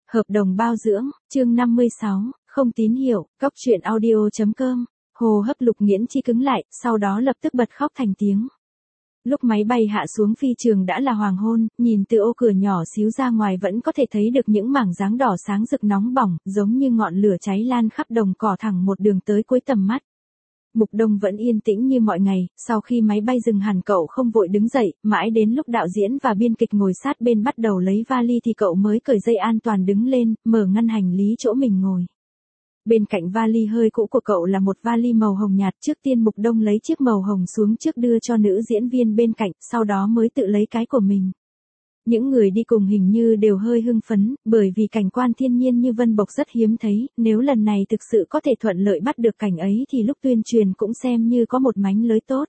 Hợp đồng bao dưỡng, chương 56, không tín hiệu, cóc truyện audio.com, hô hấp Lục Nghiễn Chi cứng lại, sau đó lập tức bật khóc thành tiếng. Lúc máy bay hạ xuống phi trường đã là hoàng hôn, nhìn từ ô cửa nhỏ xíu ra ngoài vẫn có thể thấy được những mảng dáng đỏ sáng rực nóng bỏng, giống như ngọn lửa cháy lan khắp đồng cỏ thẳng một đường tới cuối tầm mắt. Mục Đông vẫn yên tĩnh như mọi ngày, sau khi máy bay dừng hẳn cậu không vội đứng dậy, mãi đến lúc đạo diễn và biên kịch ngồi sát bên bắt đầu lấy vali thì cậu mới cởi dây an toàn đứng lên, mở ngăn hành lý chỗ mình ngồi. Bên cạnh vali hơi cũ của cậu là một vali màu hồng nhạt, trước tiên Mục Đông lấy chiếc màu hồng xuống trước đưa cho nữ diễn viên bên cạnh, sau đó mới tự lấy cái của mình. Những người đi cùng hình như đều hơi hưng phấn, bởi vì cảnh quan thiên nhiên như vân bộc rất hiếm thấy, nếu lần này thực sự có thể thuận lợi bắt được cảnh ấy thì lúc tuyên truyền cũng xem như có một mánh lới tốt.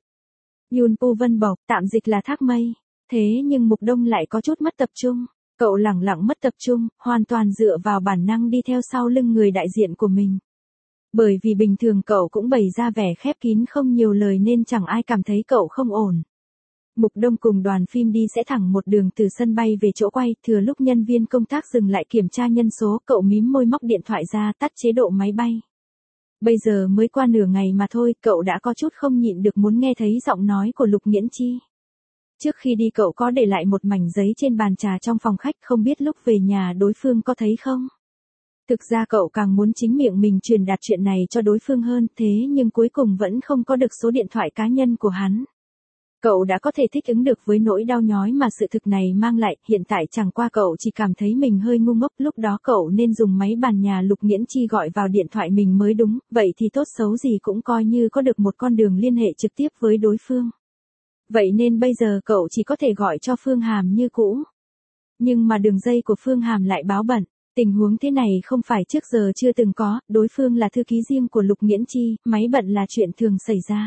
Yunpu vân bộc, tạm dịch là thác mây. Thế nhưng Mục Đông lại có chút mất tập trung. Cậu lẳng lặng mất tập trung, hoàn toàn dựa vào bản năng đi theo sau lưng người đại diện của mình. Bởi vì bình thường cậu cũng bày ra vẻ khép kín không nhiều lời nên chẳng ai cảm thấy cậu không ổn. Mục Đông cùng đoàn phim đi sẽ thẳng một đường từ sân bay về chỗ quay, thừa lúc nhân viên công tác dừng lại kiểm tra nhân số, cậu mím môi móc điện thoại ra tắt chế độ máy bay. Bây giờ mới qua nửa ngày mà thôi, cậu đã có chút không nhịn được muốn nghe thấy giọng nói của Lục Nghiễn Chi. Trước khi đi cậu có để lại một mảnh giấy trên bàn trà trong phòng khách, không biết lúc về nhà đối phương có thấy không? Thực ra cậu càng muốn chính miệng mình truyền đạt chuyện này cho đối phương hơn, thế nhưng cuối cùng vẫn không có được số điện thoại cá nhân của hắn. Cậu đã có thể thích ứng được với nỗi đau nhói mà sự thực này mang lại, hiện tại chẳng qua cậu chỉ cảm thấy mình hơi ngu ngốc, lúc đó cậu nên dùng máy bàn nhà Lục Nghiễn Chi gọi vào điện thoại mình mới đúng, vậy thì tốt xấu gì cũng coi như có được một con đường liên hệ trực tiếp với đối phương. Vậy nên bây giờ cậu chỉ có thể gọi cho Phương Hàm như cũ. Nhưng mà đường dây của Phương Hàm lại báo bận, tình huống thế này không phải trước giờ chưa từng có, đối phương là thư ký riêng của Lục Nghiễn Chi, máy bận là chuyện thường xảy ra.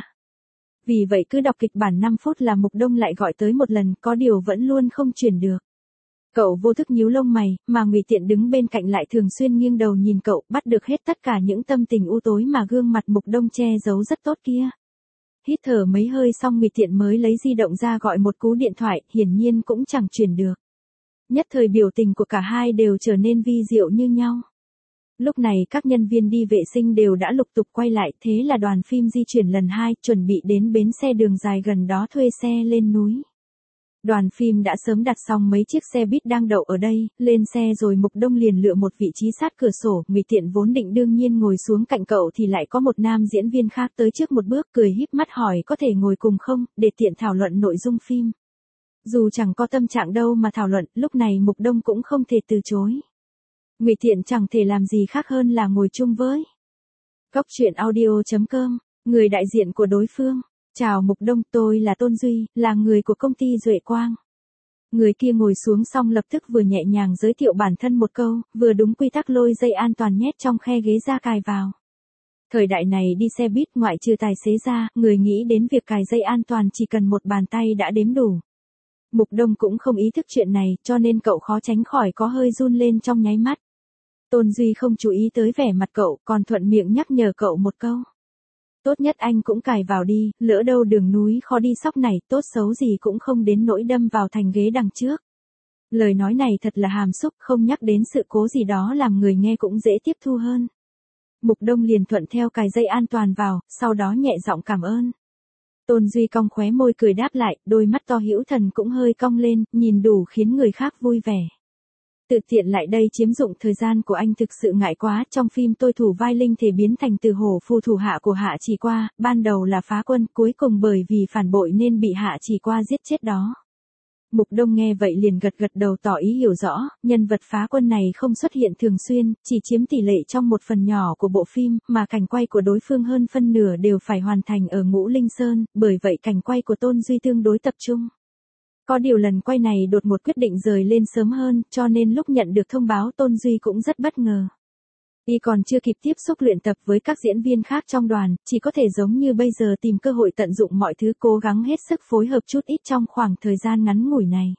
Vì vậy cứ đọc kịch bản 5 phút là Mục Đông lại gọi tới một lần, có điều vẫn luôn không chuyển được. Cậu vô thức nhíu lông mày, mà Ngụy Tiện đứng bên cạnh lại thường xuyên nghiêng đầu nhìn cậu, bắt được hết tất cả những tâm tình u tối mà gương mặt Mục Đông che giấu rất tốt kia. Hít thở mấy hơi xong Ngụy Tiện mới lấy di động ra gọi một cú điện thoại, hiển nhiên cũng chẳng chuyển được. Nhất thời biểu tình của cả hai đều trở nên vi diệu như nhau. Lúc này các nhân viên đi vệ sinh đều đã lục tục quay lại, thế là đoàn phim di chuyển lần 2, chuẩn bị đến bến xe đường dài gần đó thuê xe lên núi. Đoàn phim đã sớm đặt xong mấy chiếc xe buýt đang đậu ở đây, lên xe rồi Mục Đông liền lựa một vị trí sát cửa sổ, Ngụy Tiện vốn định đương nhiên ngồi xuống cạnh cậu thì lại có một nam diễn viên khác tới trước một bước cười híp mắt hỏi có thể ngồi cùng không, để tiện thảo luận nội dung phim. Dù chẳng có tâm trạng đâu mà thảo luận, lúc này Mục Đông cũng không thể từ chối. Ngụy Tiện chẳng thể làm gì khác hơn là ngồi chung với. Cóc truyện audio.com, người đại diện của đối phương. Chào Mục Đông, tôi là Tôn Duy, là người của công ty Duệ Quang. Người kia ngồi xuống xong lập tức vừa nhẹ nhàng giới thiệu bản thân một câu, vừa đúng quy tắc lôi dây an toàn nhét trong khe ghế ra cài vào. Thời đại này đi xe buýt ngoại trừ tài xế ra, người nghĩ đến việc cài dây an toàn chỉ cần một bàn tay đã đếm đủ. Mục Đông cũng không ý thức chuyện này, cho nên cậu khó tránh khỏi có hơi run lên trong nháy mắt. Tôn Duy không chú ý tới vẻ mặt cậu, còn thuận miệng nhắc nhở cậu một câu. Tốt nhất anh cũng cài vào đi, lỡ đâu đường núi khó đi sóc này, tốt xấu gì cũng không đến nỗi đâm vào thành ghế đằng trước. Lời nói này thật là hàm xúc, không nhắc đến sự cố gì đó làm người nghe cũng dễ tiếp thu hơn. Mục Đông liền thuận theo cài dây an toàn vào, sau đó nhẹ giọng cảm ơn. Tôn Duy cong khóe môi cười đáp lại, đôi mắt to hữu thần cũng hơi cong lên, nhìn đủ khiến người khác vui vẻ. Tự tiện lại đây chiếm dụng thời gian của anh thực sự ngại quá, trong phim tôi thủ vai linh thể biến thành từ hổ phù thủ hạ của Hạ Chỉ Qua, ban đầu là phá quân, cuối cùng bởi vì phản bội nên bị Hạ Chỉ Qua giết chết đó. Mục Đông nghe vậy liền gật gật đầu tỏ ý hiểu rõ, nhân vật phá quân này không xuất hiện thường xuyên, chỉ chiếm tỷ lệ trong một phần nhỏ của bộ phim, mà cảnh quay của đối phương hơn phân nửa đều phải hoàn thành ở Ngũ Linh Sơn, bởi vậy cảnh quay của Tôn Duy tương đối tập trung. Có điều lần quay này đột ngột quyết định rời lên sớm hơn, cho nên lúc nhận được thông báo Tôn Duy cũng rất bất ngờ. Y còn chưa kịp tiếp xúc luyện tập với các diễn viên khác trong đoàn, chỉ có thể giống như bây giờ tìm cơ hội tận dụng mọi thứ cố gắng hết sức phối hợp chút ít trong khoảng thời gian ngắn ngủi này.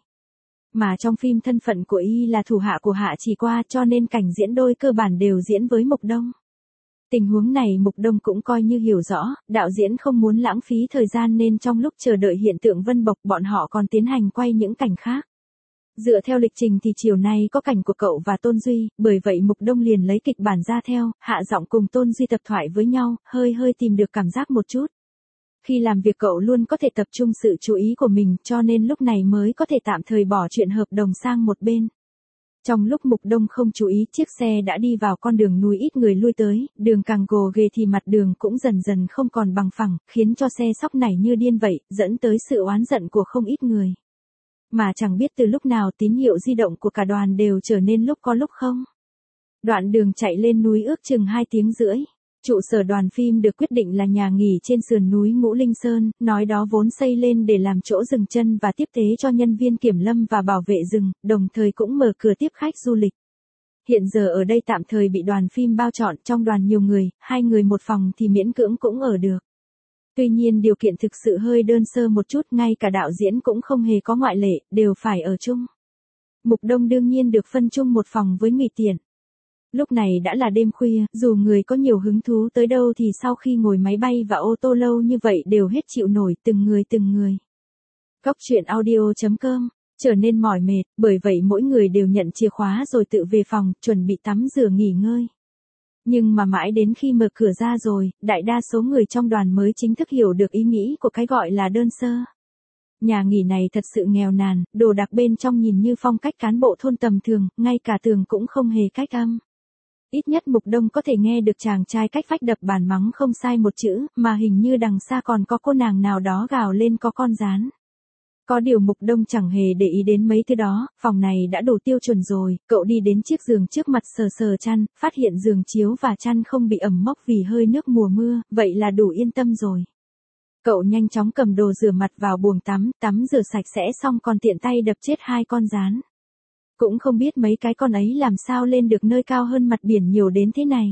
Mà trong phim thân phận của Y là thủ hạ của Hạ Chỉ Qua cho nên cảnh diễn đôi cơ bản đều diễn với Mục Đông. Tình huống này Mục Đông cũng coi như hiểu rõ, đạo diễn không muốn lãng phí thời gian nên trong lúc chờ đợi hiện tượng vân bộc bọn họ còn tiến hành quay những cảnh khác. Dựa theo lịch trình thì chiều nay có cảnh của cậu và Tôn Duy, bởi vậy Mục Đông liền lấy kịch bản ra theo, hạ giọng cùng Tôn Duy tập thoại với nhau, hơi tìm được cảm giác một chút. Khi làm việc cậu luôn có thể tập trung sự chú ý của mình, cho nên lúc này mới có thể tạm thời bỏ chuyện hợp đồng sang một bên. Trong lúc Mục Đông không chú ý, chiếc xe đã đi vào con đường núi ít người lui tới, đường càng gồ ghề thì mặt đường cũng dần dần không còn bằng phẳng, khiến cho xe sóc nảy như điên vậy, dẫn tới sự oán giận của không ít người. Mà chẳng biết từ lúc nào tín hiệu di động của cả đoàn đều trở nên lúc có lúc không. Đoạn đường chạy lên núi ước chừng 2 tiếng rưỡi. Trụ sở đoàn phim được quyết định là nhà nghỉ trên sườn núi Ngũ Linh Sơn, nói đó vốn xây lên để làm chỗ dừng chân và tiếp tế cho nhân viên kiểm lâm và bảo vệ rừng, đồng thời cũng mở cửa tiếp khách du lịch. Hiện giờ ở đây tạm thời bị đoàn phim bao trọn, trong đoàn nhiều người, 2 người một phòng thì miễn cưỡng cũng ở được. Tuy nhiên điều kiện thực sự hơi đơn sơ một chút, ngay cả đạo diễn cũng không hề có ngoại lệ, đều phải ở chung. Mục Đông đương nhiên được phân chung một phòng với Ngụy Tiện. Lúc này đã là đêm khuya, dù người có nhiều hứng thú tới đâu thì sau khi ngồi máy bay và ô tô lâu như vậy đều hết chịu nổi từng người. Góc truyện audio.com trở nên mỏi mệt, bởi vậy mỗi người đều nhận chìa khóa rồi tự về phòng, chuẩn bị tắm rửa nghỉ ngơi. Nhưng mà mãi đến khi mở cửa ra rồi, đại đa số người trong đoàn mới chính thức hiểu được ý nghĩ của cái gọi là đơn sơ. Nhà nghỉ này thật sự nghèo nàn, đồ đạc bên trong nhìn như phong cách cán bộ thôn tầm thường, ngay cả tường cũng không hề cách âm. Ít nhất Mục Đông có thể nghe được chàng trai cách vách đập bàn mắng không sai một chữ, mà hình như đằng xa còn có cô nàng nào đó gào lên có con gián. Có điều Mục Đông chẳng hề để ý đến mấy thứ đó, phòng này đã đủ tiêu chuẩn rồi, cậu đi đến chiếc giường trước mặt sờ chăn, phát hiện giường chiếu và chăn không bị ẩm mốc vì hơi nước mùa mưa, vậy là đủ yên tâm rồi. Cậu nhanh chóng cầm đồ rửa mặt vào buồng tắm rửa sạch sẽ xong còn tiện tay đập chết 2 con gián. Cũng không biết mấy cái con ấy làm sao lên được nơi cao hơn mặt biển nhiều đến thế này.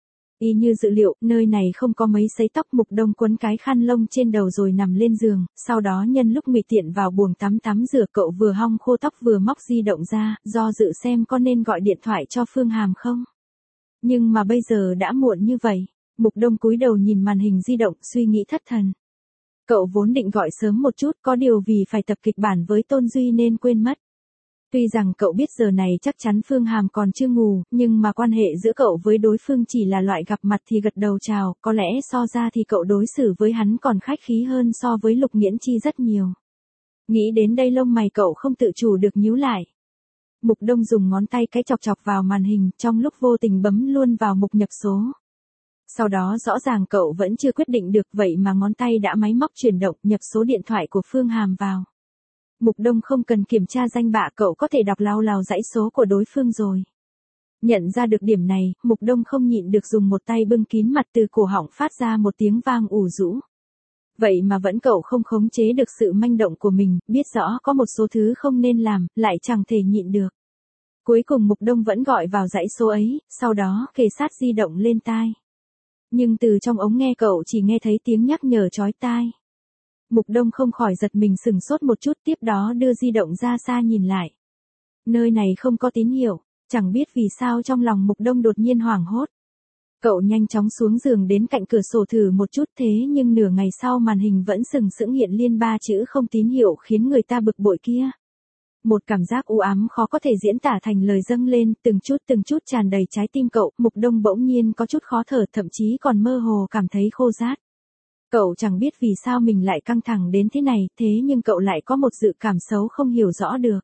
Y như dự liệu, nơi này không có mấy sấy tóc. Mục Đông quấn cái khăn lông trên đầu rồi nằm lên giường, sau đó nhân lúc Ngụy Tiện vào buồng tắm rửa cậu vừa hong khô tóc vừa móc di động ra, do dự xem có nên gọi điện thoại cho Phương Hàm không. Nhưng mà bây giờ đã muộn như vậy, Mục Đông cúi đầu nhìn màn hình di động suy nghĩ thất thần. Cậu vốn định gọi sớm một chút, có điều vì phải tập kịch bản với Tôn Duy nên quên mất. Tuy rằng cậu biết giờ này chắc chắn Phương Hàm còn chưa ngủ, nhưng mà quan hệ giữa cậu với đối phương chỉ là loại gặp mặt thì gật đầu chào, có lẽ so ra thì cậu đối xử với hắn còn khách khí hơn so với Lục Nghiễn Chi rất nhiều. Nghĩ đến đây lông mày cậu không tự chủ được nhíu lại. Mục Đông dùng ngón tay cái chọc vào màn hình, trong lúc vô tình bấm luôn vào mục nhập số. Sau đó rõ ràng cậu vẫn chưa quyết định được, vậy mà ngón tay đã máy móc chuyển động nhập số điện thoại của Phương Hàm vào. Mục Đông không cần kiểm tra danh bạ, cậu có thể đọc lào dãy số của đối phương rồi. Nhận ra được điểm này, Mục Đông không nhịn được dùng một tay bưng kín mặt, từ cổ họng phát ra một tiếng vang ủ rũ. Vậy mà vẫn cậu không khống chế được sự manh động của mình, biết rõ có một số thứ không nên làm, lại chẳng thể nhịn được. Cuối cùng Mục Đông vẫn gọi vào dãy số ấy, sau đó kề sát di động lên tai. Nhưng từ trong ống nghe cậu chỉ nghe thấy tiếng nhắc nhở chói tai. Mục Đông không khỏi giật mình sừng sốt một chút, tiếp đó đưa di động ra xa nhìn lại. Nơi này không có tín hiệu, chẳng biết vì sao trong lòng Mục Đông đột nhiên hoảng hốt. Cậu nhanh chóng xuống giường đến cạnh cửa sổ thử một chút, thế nhưng nửa ngày sau màn hình vẫn sừng sững hiện liên 3 chữ không tín hiệu khiến người ta bực bội kia. Một cảm giác u ám khó có thể diễn tả thành lời dâng lên, từng chút tràn đầy trái tim cậu. Mục Đông bỗng nhiên có chút khó thở, thậm chí còn mơ hồ cảm thấy khô rát. Cậu chẳng biết vì sao mình lại căng thẳng đến thế này, thế nhưng cậu lại có một dự cảm xấu không hiểu rõ được.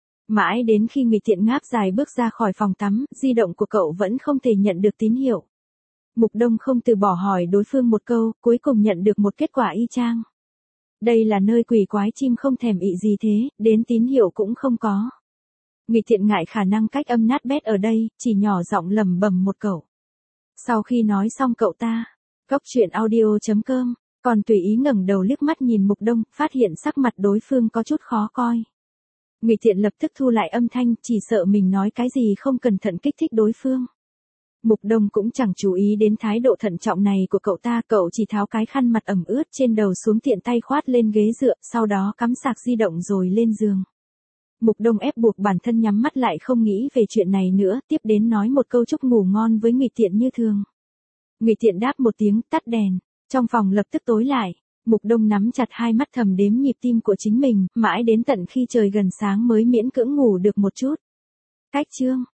Mãi đến khi Ngụy Tiện ngáp dài bước ra khỏi phòng tắm, di động của cậu vẫn không thể nhận được tín hiệu. Mục Đông không từ bỏ hỏi đối phương một câu, cuối cùng nhận được một kết quả y chang. Đây là nơi quỷ quái chim không thèm ị gì thế, đến tín hiệu cũng không có. Ngụy Tiện ngại khả năng cách âm nát bét ở đây, chỉ nhỏ giọng lẩm bẩm một câu. Sau khi nói xong cậu ta, Góc truyện audio.com, còn tùy ý ngẩng đầu liếc mắt nhìn Mục Đông, phát hiện sắc mặt đối phương có chút khó coi. Ngụy Tiện lập tức thu lại âm thanh, chỉ sợ mình nói cái gì không cẩn thận kích thích đối phương. Mục Đông cũng chẳng chú ý đến thái độ thận trọng này của cậu ta, cậu chỉ tháo cái khăn mặt ẩm ướt trên đầu xuống, tiện tay khoát lên ghế dựa, sau đó cắm sạc di động rồi lên giường. Mục Đông ép buộc bản thân nhắm mắt lại không nghĩ về chuyện này nữa, tiếp đến nói một câu chúc ngủ ngon với Ngụy Tiện như thường. Ngụy Tiện đáp một tiếng, tắt đèn, trong phòng lập tức tối lại. Mục Đông nắm chặt hai mắt thầm đếm nhịp tim của chính mình, mãi đến tận khi trời gần sáng mới miễn cưỡng ngủ được một chút. Cách chương